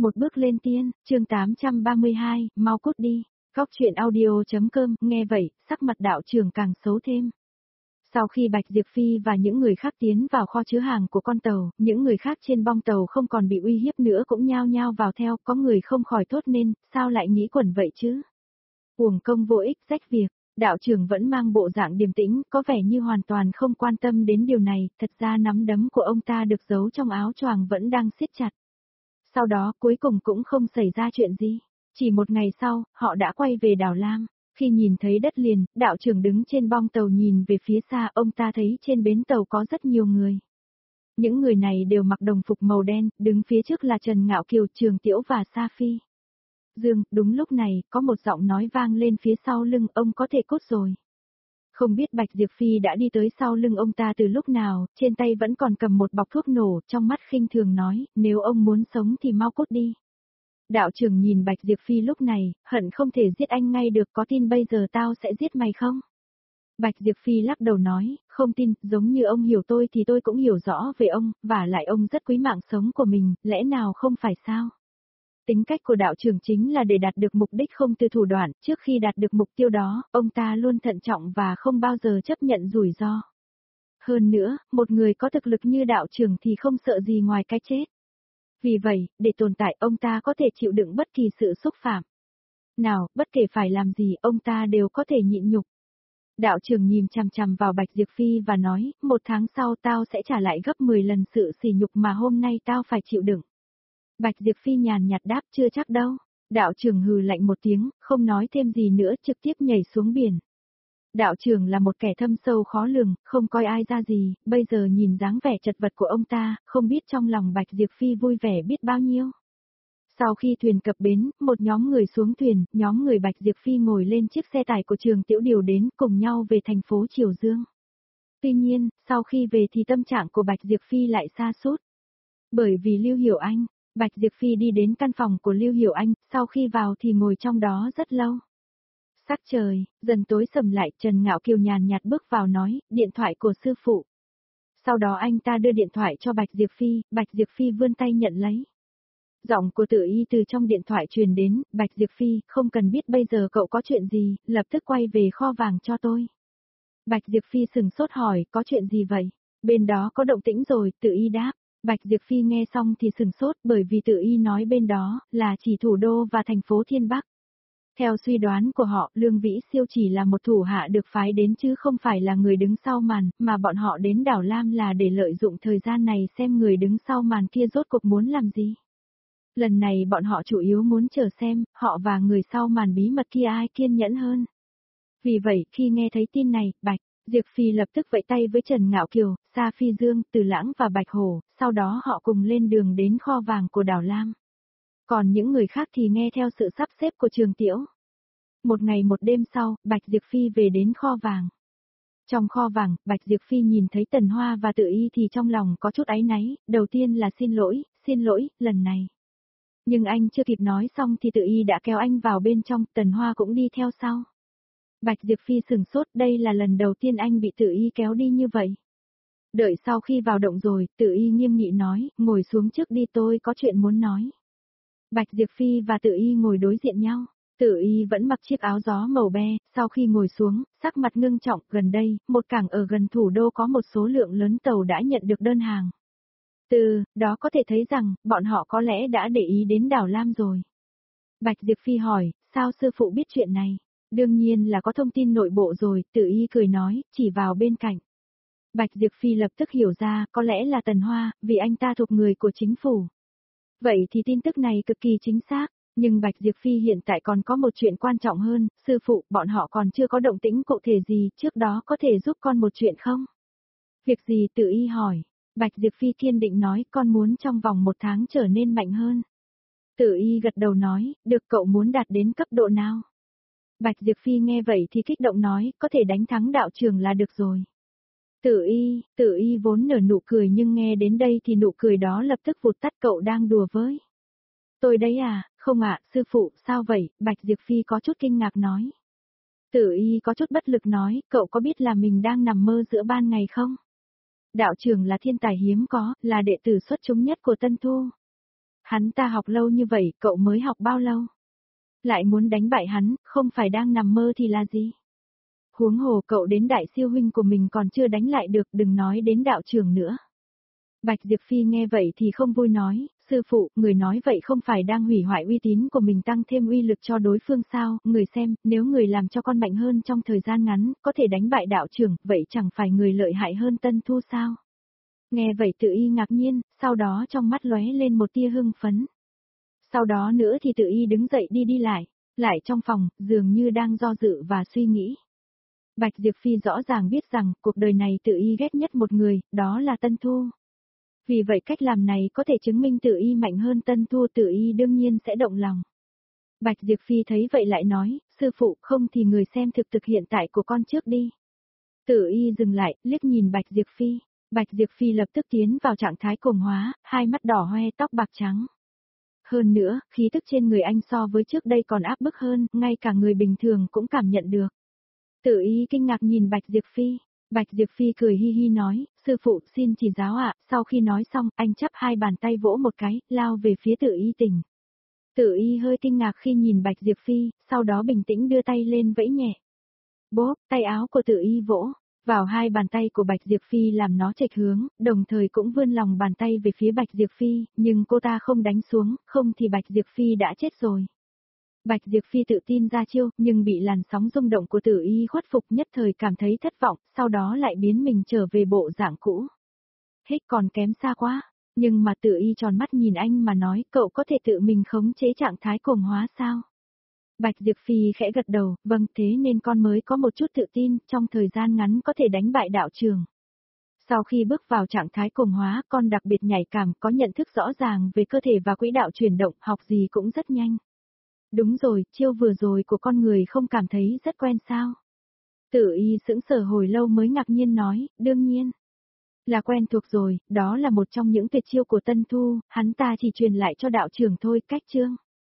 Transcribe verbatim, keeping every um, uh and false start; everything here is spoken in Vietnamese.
Một bước lên tiên, chương tám trăm ba mươi hai, mau cút đi. Góc truyện audio.com, nghe vậy, sắc mặt đạo trưởng càng xấu thêm. Sau khi Bạch Diệp Phi và những người khác tiến vào kho chứa hàng của con tàu, những người khác trên bong tàu không còn bị uy hiếp nữa cũng nhao nhao vào theo, có người không khỏi thốt nên, sao lại nghĩ quẩn vậy chứ? Uổng công vô ích, rách việc. Đạo trưởng vẫn mang bộ dạng điềm tĩnh, có vẻ như hoàn toàn không quan tâm đến điều này, thật ra nắm đấm của ông ta được giấu trong áo choàng vẫn đang siết chặt. Sau đó cuối cùng cũng không xảy ra chuyện gì. Chỉ một ngày sau, họ đã quay về đảo Lam. Khi nhìn thấy đất liền, đạo trưởng đứng trên bong tàu nhìn về phía xa, ông ta thấy trên bến tàu có rất nhiều người. Những người này đều mặc đồng phục màu đen, đứng phía trước là Trần Ngạo Kiều, Trường Tiễu và Sa Phi. Dương, đúng lúc này, có một giọng nói vang lên phía sau lưng, ông có thể cút rồi. Không biết Bạch Diệp Phi đã đi tới sau lưng ông ta từ lúc nào, trên tay vẫn còn cầm một bọc thuốc nổ, trong mắt khinh thường nói, nếu ông muốn sống thì mau cút đi. Đạo trưởng nhìn Bạch Diệp Phi lúc này, hận không thể giết anh ngay được, có tin bây giờ tao sẽ giết mày không? Bạch Diệp Phi lắc đầu nói, không tin, giống như ông hiểu tôi thì tôi cũng hiểu rõ về ông, và lại ông rất quý mạng sống của mình, lẽ nào không phải sao? Tính cách của đạo trưởng chính là để đạt được mục đích không từ thủ đoạn, trước khi đạt được mục tiêu đó, ông ta luôn thận trọng và không bao giờ chấp nhận rủi ro. Hơn nữa, một người có thực lực như đạo trưởng thì không sợ gì ngoài cái chết. Vì vậy, để tồn tại ông ta có thể chịu đựng bất kỳ sự xúc phạm. Nào, bất kể phải làm gì ông ta đều có thể nhịn nhục. Đạo trưởng nhìn chằm chằm vào Bạch Diệp Phi và nói, một tháng sau tao sẽ trả lại gấp mười lần sự sỉ nhục mà hôm nay tao phải chịu đựng. Bạch Diệp Phi nhàn nhạt đáp, chưa chắc đâu. Đạo trưởng hừ lạnh một tiếng, không nói thêm gì nữa, trực tiếp nhảy xuống biển. Đạo trưởng là một kẻ thâm sâu khó lường, không coi ai ra gì, bây giờ nhìn dáng vẻ chật vật của ông ta, không biết trong lòng Bạch Diệp Phi vui vẻ biết bao nhiêu. Sau khi thuyền cập bến, một nhóm người xuống thuyền, nhóm người Bạch Diệp Phi ngồi lên chiếc xe tải của Trường Tiễu điều đến cùng nhau về thành phố Triều Dương. Tuy nhiên, sau khi về thì tâm trạng của Bạch Diệp Phi lại sa sút. Bởi vì Lưu Hiểu Anh, Bạch Diệp Phi đi đến căn phòng của Lưu Hiểu Anh, sau khi vào thì ngồi trong đó rất lâu. Sắc trời, dần tối sầm lại, Trần Ngạo Kiều nhàn nhạt bước vào nói, điện thoại của sư phụ. Sau đó anh ta đưa điện thoại cho Bạch Diệp Phi, Bạch Diệp Phi vươn tay nhận lấy. Giọng của Tự Y từ trong điện thoại truyền đến, Bạch Diệp Phi, không cần biết bây giờ cậu có chuyện gì, lập tức quay về kho vàng cho tôi. Bạch Diệp Phi sừng sốt hỏi, có chuyện gì vậy? Bên đó có động tĩnh rồi, Tự Y đáp. Bạch Diệp Phi nghe xong thì sừng sốt bởi vì Tự Y nói bên đó là chỉ thủ đô và thành phố Thiên Bắc. Theo suy đoán của họ, Lương Vĩ Siêu chỉ là một thủ hạ được phái đến chứ không phải là người đứng sau màn, mà bọn họ đến đảo Lam là để lợi dụng thời gian này xem người đứng sau màn kia rốt cuộc muốn làm gì. Lần này bọn họ chủ yếu muốn chờ xem, họ và người sau màn bí mật kia ai kiên nhẫn hơn. Vì vậy, khi nghe thấy tin này, Bạch Diệp Phi lập tức vẫy tay với Trần Ngạo Kiều, Sa Phi Dương, Từ Lãng và Bạch Hổ, sau đó họ cùng lên đường đến kho vàng của đảo Lam. Còn những người khác thì nghe theo sự sắp xếp của Trường Tiễu. Một ngày một đêm sau, Bạch Diệp Phi về đến kho vàng. Trong kho vàng, Bạch Diệp Phi nhìn thấy Tần Hoa và Tự Y thì trong lòng có chút áy náy, đầu tiên là xin lỗi, xin lỗi, lần này. Nhưng anh chưa kịp nói xong thì Tự Y đã kéo anh vào bên trong, Tần Hoa cũng đi theo sau. Bạch Diệp Phi sừng sốt, đây là lần đầu tiên anh bị Tự Y kéo đi như vậy. Đợi sau khi vào động rồi, Tự Y nghiêm nghị nói, ngồi xuống trước đi, tôi có chuyện muốn nói. Bạch Diệp Phi và Tự Y ngồi đối diện nhau. Tự Y vẫn mặc chiếc áo gió màu be, sau khi ngồi xuống, sắc mặt ngưng trọng, gần đây, một cảng ở gần thủ đô có một số lượng lớn tàu đã nhận được đơn hàng. Từ đó có thể thấy rằng, bọn họ có lẽ đã để ý đến đảo Lam rồi. Bạch Diệp Phi hỏi, sao sư phụ biết chuyện này? Đương nhiên là có thông tin nội bộ rồi, Tự Y cười nói, chỉ vào bên cạnh. Bạch Diệp Phi lập tức hiểu ra, có lẽ là Tần Hoa, vì anh ta thuộc người của chính phủ. Vậy thì tin tức này cực kỳ chính xác, nhưng Bạch Diệp Phi hiện tại còn có một chuyện quan trọng hơn, sư phụ, bọn họ còn chưa có động tĩnh cụ thể gì, trước đó có thể giúp con một chuyện không? Việc gì? Tự Y hỏi. Bạch Diệp Phi kiên định nói, con muốn trong vòng một tháng trở nên mạnh hơn. Tự Y gật đầu nói, được, cậu muốn đạt đến cấp độ nào? Bạch Diệp Phi nghe vậy thì kích động nói, có thể đánh thắng đạo trưởng là được rồi. Tự Y, Tự Y vốn nở nụ cười nhưng nghe đến đây thì nụ cười đó lập tức vụt tắt, cậu đang đùa với tôi đấy à? Không ạ, sư phụ, sao vậy? Bạch Diệp Phi có chút kinh ngạc nói. Tự Y có chút bất lực nói, cậu có biết là mình đang nằm mơ giữa ban ngày không? Đạo trưởng là thiên tài hiếm có, là đệ tử xuất chúng nhất của Tân Thu. Hắn ta học lâu như vậy, cậu mới học bao lâu? Lại muốn đánh bại hắn, không phải đang nằm mơ thì là gì? Huống hồ cậu đến đại siêu huynh của mình còn chưa đánh lại được, đừng nói đến đạo trưởng nữa. Bạch Diệp Phi nghe vậy thì không vui nói, sư phụ, người nói vậy không phải đang hủy hoại uy tín của mình tăng thêm uy lực cho đối phương sao, người xem, nếu người làm cho con mạnh hơn trong thời gian ngắn, có thể đánh bại đạo trưởng, vậy chẳng phải người lợi hại hơn Tân Thu sao? Nghe vậy Tự Y ngạc nhiên, sau đó trong mắt lóe lên một tia hưng phấn. Sau đó nữa thì Tự Y đứng dậy đi đi lại, lại trong phòng, dường như đang do dự và suy nghĩ. Bạch Diệp Phi rõ ràng biết rằng, cuộc đời này Tự Y ghét nhất một người, đó là Tân Thu. Vì vậy cách làm này có thể chứng minh Tự Y mạnh hơn Tân Thu, Tự Y đương nhiên sẽ động lòng. Bạch Diệp Phi thấy vậy lại nói, sư phụ, không thì người xem thực thực hiện tại của con trước đi. Tự Y dừng lại, liếc nhìn Bạch Diệp Phi. Bạch Diệp Phi lập tức tiến vào trạng thái cuồng hóa, hai mắt đỏ hoe, tóc bạc trắng. Hơn nữa, khí tức trên người anh so với trước đây còn áp bức hơn, ngay cả người bình thường cũng cảm nhận được. Tự Y kinh ngạc nhìn Bạch Diệp Phi. Bạch Diệp Phi cười hi hi nói, sư phụ xin chỉ giáo ạ, sau khi nói xong, anh chắp hai bàn tay vỗ một cái, lao về phía Tự Y tỉnh. Tự Y hơi kinh ngạc khi nhìn Bạch Diệp Phi, sau đó bình tĩnh đưa tay lên vẫy nhẹ. Bốp, tay áo của Tự Y vỗ vào hai bàn tay của Bạch Diệp Phi làm nó chệch hướng, đồng thời cũng vươn lòng bàn tay về phía Bạch Diệp Phi, nhưng cô ta không đánh xuống, không thì Bạch Diệp Phi đã chết rồi. Bạch Diệp Phi tự tin ra chiêu, nhưng bị làn sóng rung động của Tự Y khuất phục, nhất thời cảm thấy thất vọng, sau đó lại biến mình trở về bộ dạng cũ. Hết còn kém xa quá, nhưng mà Tự Y tròn mắt nhìn anh mà nói, cậu có thể tự mình khống chế trạng thái cuồng hóa sao? Bạch Diệp Phi khẽ gật đầu, vâng, thế nên con mới có một chút tự tin, trong thời gian ngắn có thể đánh bại đạo trường. Sau khi bước vào trạng thái cuồng hóa, con đặc biệt nhạy cảm, có nhận thức rõ ràng về cơ thể và quỹ đạo chuyển động, học gì cũng rất nhanh. Đúng rồi, chiêu vừa rồi của con người không cảm thấy rất quen sao? Tự Y sững sờ hồi lâu mới ngạc nhiên nói, đương nhiên. Là quen thuộc rồi, đó là một trong những tuyệt chiêu của Tân Thu, hắn ta chỉ truyền lại cho đạo trưởng thôi, cách chương.